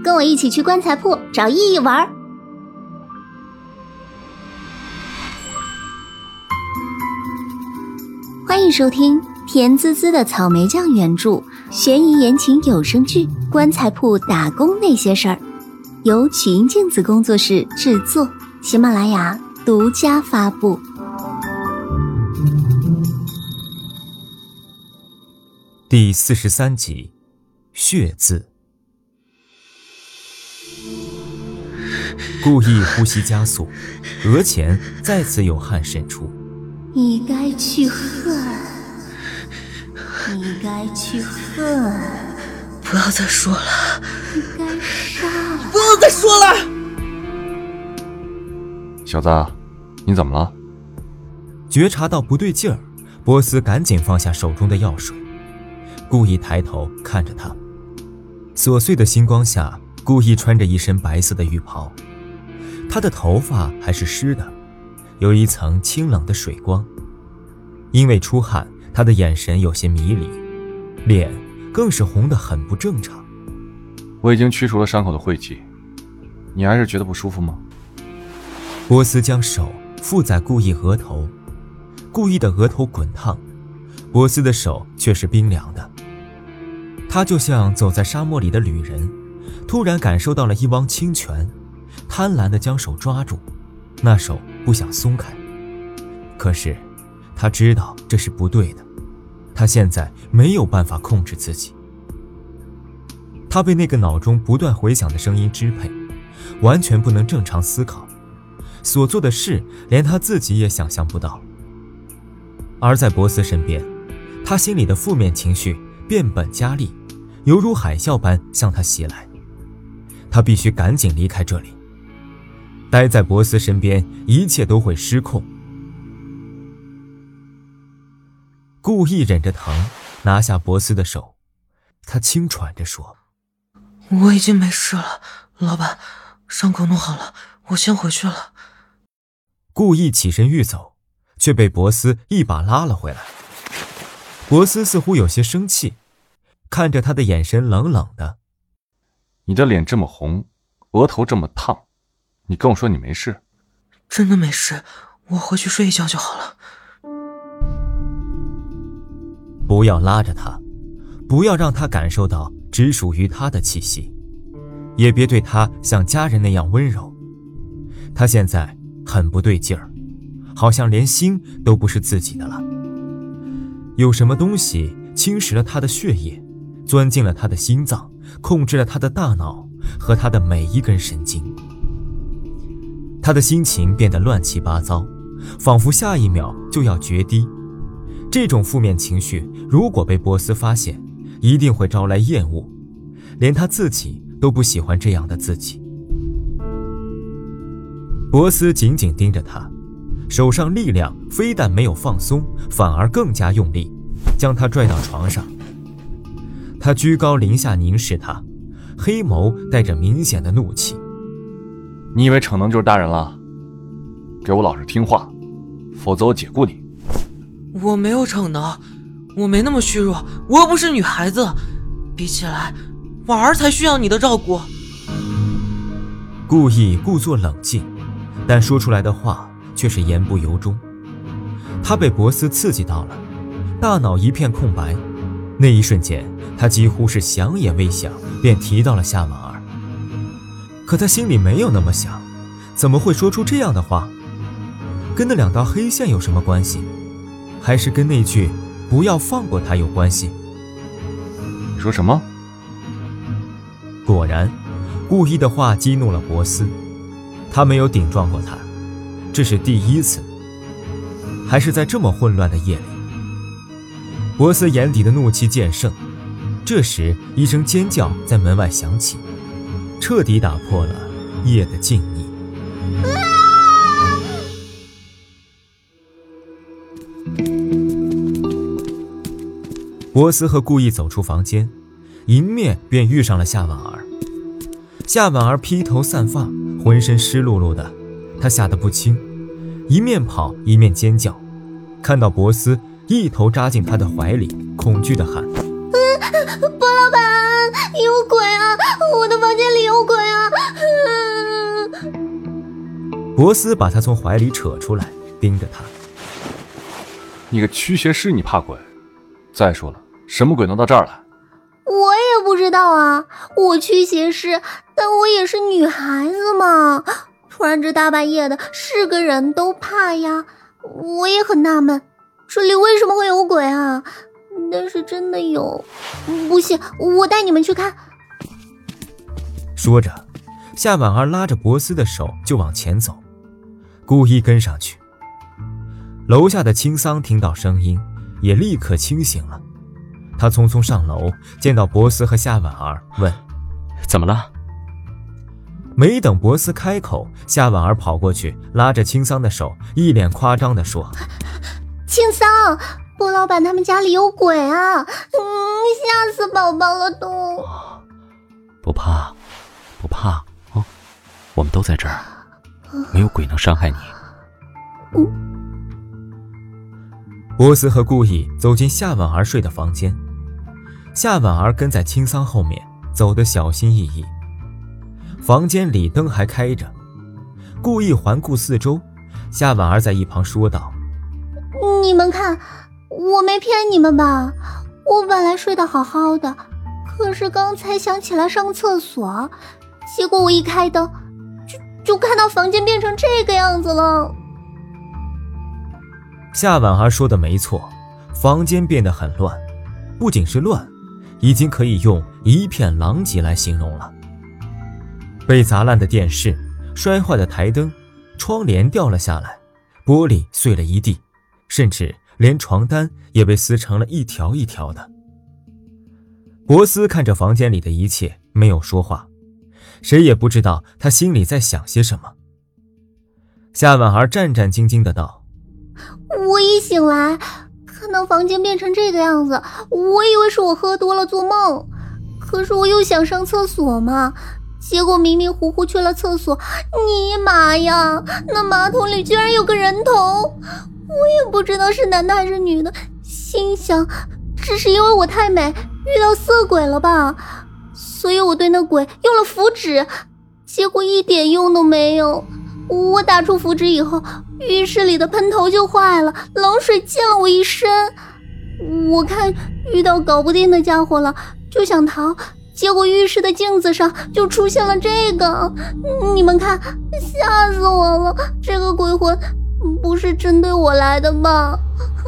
跟我一起去棺材铺找意义玩。欢迎收听甜滋滋的草莓酱原著悬疑言情有声剧《棺材铺打工那些事儿》，由曲音镜子工作室制作，喜马拉雅独家发布。 第43集，血字。顾意呼吸加速，额前再次有汗渗出。 你该去恨，你该去恨， 不要再说了， 你该杀了， 不要再说了。 小子，你怎么了？ 觉察到不对劲儿，波斯赶紧放下手中的药水，顾意抬头看着他。琐碎的星光下，顾意穿着一身白色的浴袍，他的头发还是湿的，有一层清冷的水光。因为出汗，他的眼神有些迷离，脸更是红得很不正常。 我已经驱除了伤口的晦气，你还是觉得不舒服吗？ 波斯将手附在顾意额头，顾意的额头滚烫，波斯的手却是冰凉的。他就像走在沙漠里的旅人，突然感受到了一汪清泉，贪婪地将手抓住，那手不想松开。可是他知道这是不对的，他现在没有办法控制自己。他被那个脑中不断回响的声音支配，完全不能正常思考，所做的事连他自己也想象不到。而在博斯身边，他心里的负面情绪变本加厉，犹如海啸般向他袭来。他必须赶紧离开这里，待在博斯身边，一切都会失控。顾意忍着疼，拿下博斯的手，他轻喘着说： 我已经没事了，老板，伤口弄好了，我先回去了。 顾意起身欲走，却被博斯一把拉了回来。博斯似乎有些生气，看着他的眼神冷冷的。 你的脸这么红，额头这么烫，你跟我说你没事？ 真的没事，我回去睡一觉就好了。 不要拉着他，不要让他感受到只属于他的气息，也别对他像家人那样温柔。他现在很不对劲儿，好像连心都不是自己的了。有什么东西侵蚀了他的血液，钻进了他的心脏，控制了他的大脑和他的每一根神经。他的心情变得乱七八糟，仿佛下一秒就要决堤。这种负面情绪如果被波斯发现，一定会招来厌恶，连他自己都不喜欢这样的自己。波斯紧紧盯着他，手上力量非但没有放松，反而更加用力，将他拽到床上。他居高临下凝视他，黑眸带着明显的怒气。 你以为逞能就是大人了？给我老实听话，否则我解雇你。 我没有逞能，我没那么虚弱，我又不是女孩子，比起来，婉儿才需要你的照顾。 故意故作冷静，但说出来的话却是言不由衷。他被博斯刺激到了，大脑一片空白。那一瞬间，他几乎是想也未想便提到了夏婉儿。可他心里没有那么想，怎么会说出这样的话？跟那两道黑线有什么关系？还是跟那句不要放过他有关系？ 你说什么？ 果然，故意的话激怒了博斯。他没有顶撞过他，这是第一次，还是在这么混乱的夜里。博斯眼底的怒气渐盛，这时一声尖叫在门外响起，彻底打破了夜的静谧。博斯和顾意走出房间，迎面便遇上了夏婉儿。夏婉儿披头散发，浑身湿漉漉的，她吓得不轻，一面跑一面尖叫，看到博斯一头扎进她的怀里，恐惧地喊： 波老板，有鬼啊！我的房间里有鬼啊！ 博斯把他从怀里扯出来，盯着他。 你个驱邪师，你怕鬼？再说了，什么鬼能到这儿来？ 我也不知道啊，我驱邪师，但我也是女孩子嘛。突然这大半夜的，是个人都怕呀。我也很纳闷，这里为什么会有鬼啊？但是真的有，不信我带你们去看。 说着，夏婉儿拉着博斯的手就往前走，故意跟上去。楼下的青桑听到声音，也立刻清醒了。他匆匆上楼，见到博斯和夏婉儿，问： 怎么了？ 没等博斯开口，夏婉儿跑过去，拉着青桑的手，一脸夸张地说： 青桑，波老板他们家里有鬼啊！吓死宝宝了都。 不怕，不怕哦，我们都在这儿，没有鬼能伤害你。 博斯和顾意走进夏婉儿睡的房间，夏婉儿跟在青桑后面，走得小心翼翼。房间里灯还开着，顾意环顾四周，夏婉儿在一旁说道： 你们看，我没骗你们吧？我本来睡得好好的，可是刚才想起来上厕所，结果我一开灯，就看到房间变成这个样子了。 夏婉儿说的没错，房间变得很乱，不仅是乱，已经可以用一片狼藉来形容了。被砸烂的电视，摔坏的台灯，窗帘掉了下来，玻璃碎了一地，甚至连床单也被撕成了一条一条的。博斯看着房间里的一切，没有说话，谁也不知道他心里在想些什么。夏婉儿战战兢兢地道： 我一醒来，看到房间变成这个样子，我以为是我喝多了做梦，可是我又想上厕所嘛，结果迷迷糊糊去了厕所，尼玛呀，那马桶里居然有个人头，我也不知道是男的还是女的，心想只是因为我太美遇到色鬼了吧，所以我对那鬼用了符纸，结果一点用都没有。我打出符纸以后，浴室里的喷头就坏了，冷水溅了我一身。我看遇到搞不定的家伙了，就想逃，结果浴室的镜子上就出现了这个，你们看，吓死我了！这个鬼魂不是针对我来的吧？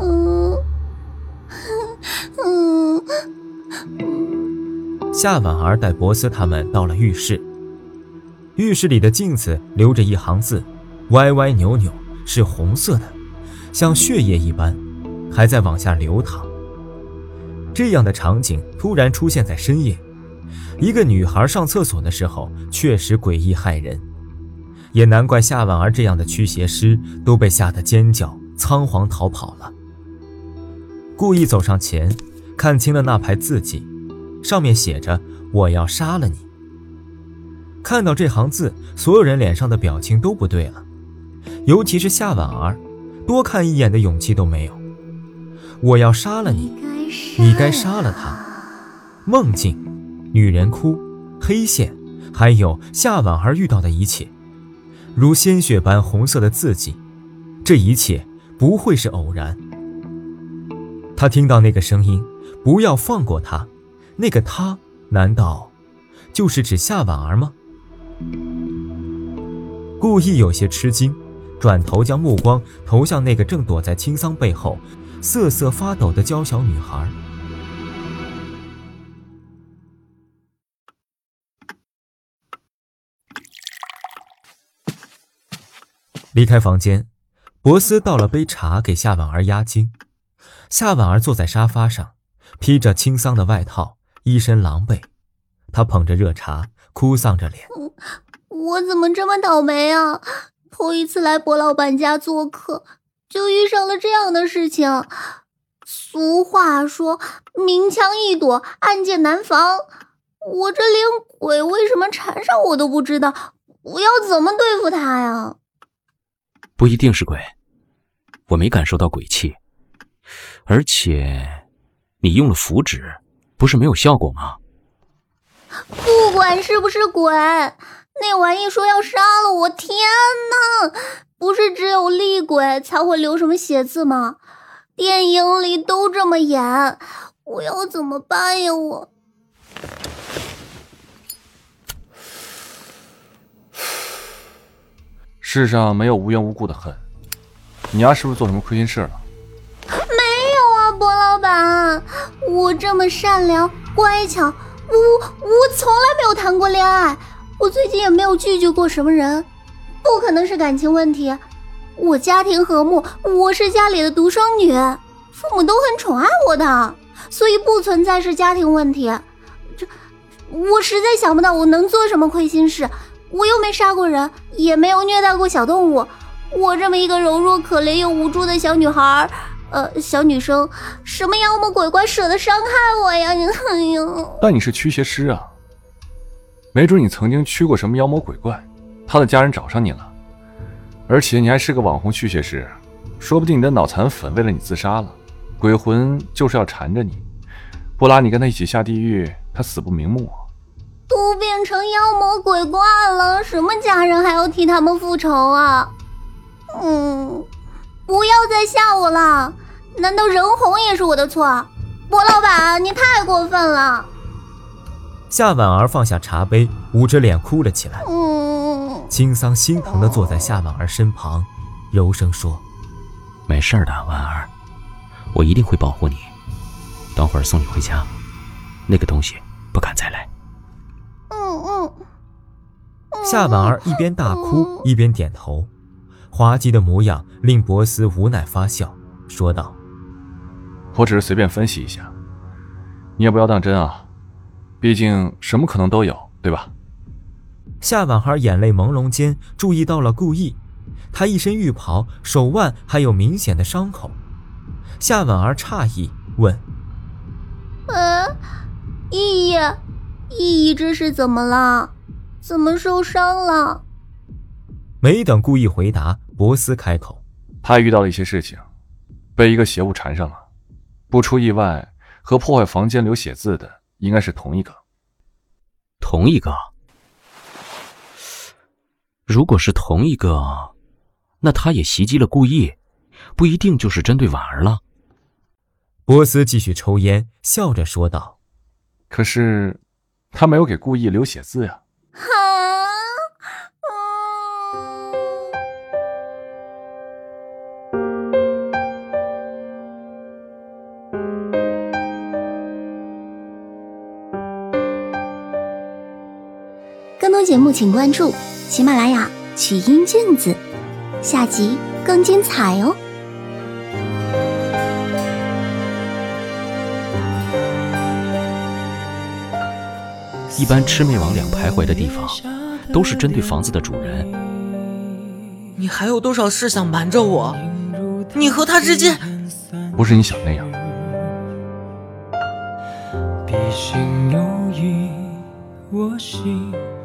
夏婉儿带博斯他们到了浴室，浴室里的镜子留着一行字，歪歪扭扭，是红色的，像血液一般，还在往下流淌。这样的场景突然出现在深夜，一个女孩上厕所的时候，确实诡异骇人，也难怪夏婉儿这样的驱邪师都被吓得尖叫，仓皇逃跑了。故意走上前，看清了那排字迹，上面写着我要杀了你。看到这行字，所有人脸上的表情都不对了，尤其是夏婉儿，多看一眼的勇气都没有。我要杀了你，你该杀了他。梦境、女人哭、黑线，还有夏婉儿遇到的一切，如鲜血般红色的字迹，这一切不会是偶然。他听到那个声音，不要放过他，那个他难道就是指夏婉儿吗？故意有些吃惊，转头将目光投向那个正躲在青桑背后瑟瑟发抖的娇小女孩。离开房间，博斯倒了杯茶给夏婉儿压惊。夏婉儿坐在沙发上，披着青桑的外套，一身狼狈。她捧着热茶，哭丧着脸。 我怎么这么倒霉啊？头一次来博老板家做客，就遇上了这样的事情。俗话说，明枪易躲，暗箭难防。我这连鬼为什么缠上我都不知道，我要怎么对付他呀？ 不一定是鬼，我没感受到鬼气，而且你用了符纸， 不是没有效果吗？ 不管是不是鬼，那玩意说要杀了我，天哪！不是只有厉鬼才会留什么血渍吗？电影里都这么演，我要怎么办呀？我世上没有无缘无故的恨，你丫是不是做什么亏心事了？ 没有啊，博老板，我这么善良乖巧，我从来没有谈过恋爱，我最近也没有拒绝过什么人，不可能是感情问题。我家庭和睦，我是家里的独生女，父母都很宠爱我的，所以不存在是家庭问题。我实在想不到我能做什么亏心事，我又没杀过人，也没有虐待过小动物，我这么一个柔弱可怜又无助的小女孩，小女生，什么妖魔鬼怪舍得伤害我呀？哎呦！ 但你是驱邪师啊，没准你曾经驱过什么妖魔鬼怪，他的家人找上你了。而且你还是个网红驱邪师，说不定你的脑残粉为了你自杀了，鬼魂就是要缠着你，不拉你跟他一起下地狱，他死不瞑目。 都变成妖魔鬼怪了，什么家人还要替他们复仇啊？不要再吓我了，难道人红也是我的错？博老板，你太过分了！ 夏婉儿放下茶杯，捂着脸哭了起来。青桑心疼地坐在夏婉儿身旁，柔声说：“ 没事的，婉儿，我一定会保护你。等会儿送你回家，那个东西不敢再来。” 夏婉儿一边大哭一边点头，滑稽的模样令博斯无奈发笑，说道：“ 我只是随便分析一下，你也不要当真啊，毕竟什么可能都有，对吧？” 夏婉儿眼泪朦胧间注意到了顾意，他一身浴袍，手腕还有明显的伤口。夏婉儿诧异问：“ 意义这是怎么了？怎么受伤了？” 没等顾意回答，博斯开口：“ 他遇到了一些事情，被一个邪物缠上了，不出意外，和破坏房间留血渍的应该是同一个。” 同一个？如果是同一个，那他也袭击了顾意，不一定就是针对婉儿了。 博斯继续抽烟，笑着说道：“ 可是他没有给顾意留血渍呀。” 更多节目请关注喜马拉雅曲音镜子，下集更精彩哦。 一般魑魅魍魉徘徊的地方，都是针对房子的主人。 你还有多少事想瞒着我？你和他之间不是你想那样。 笔心有意，我心